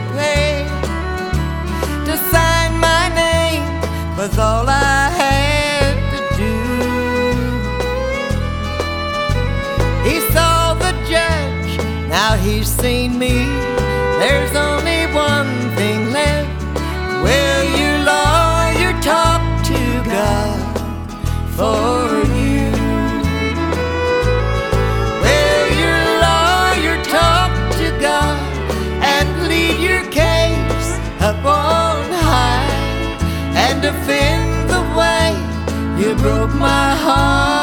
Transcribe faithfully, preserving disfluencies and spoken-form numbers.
prepared to sign my name was all I had to do. He saw the judge, now he's seen me. There's only one thing left. Will you lawyer talk to God for you? Will your lawyer talk to God and plead your case up on high and defend the way you broke my heart?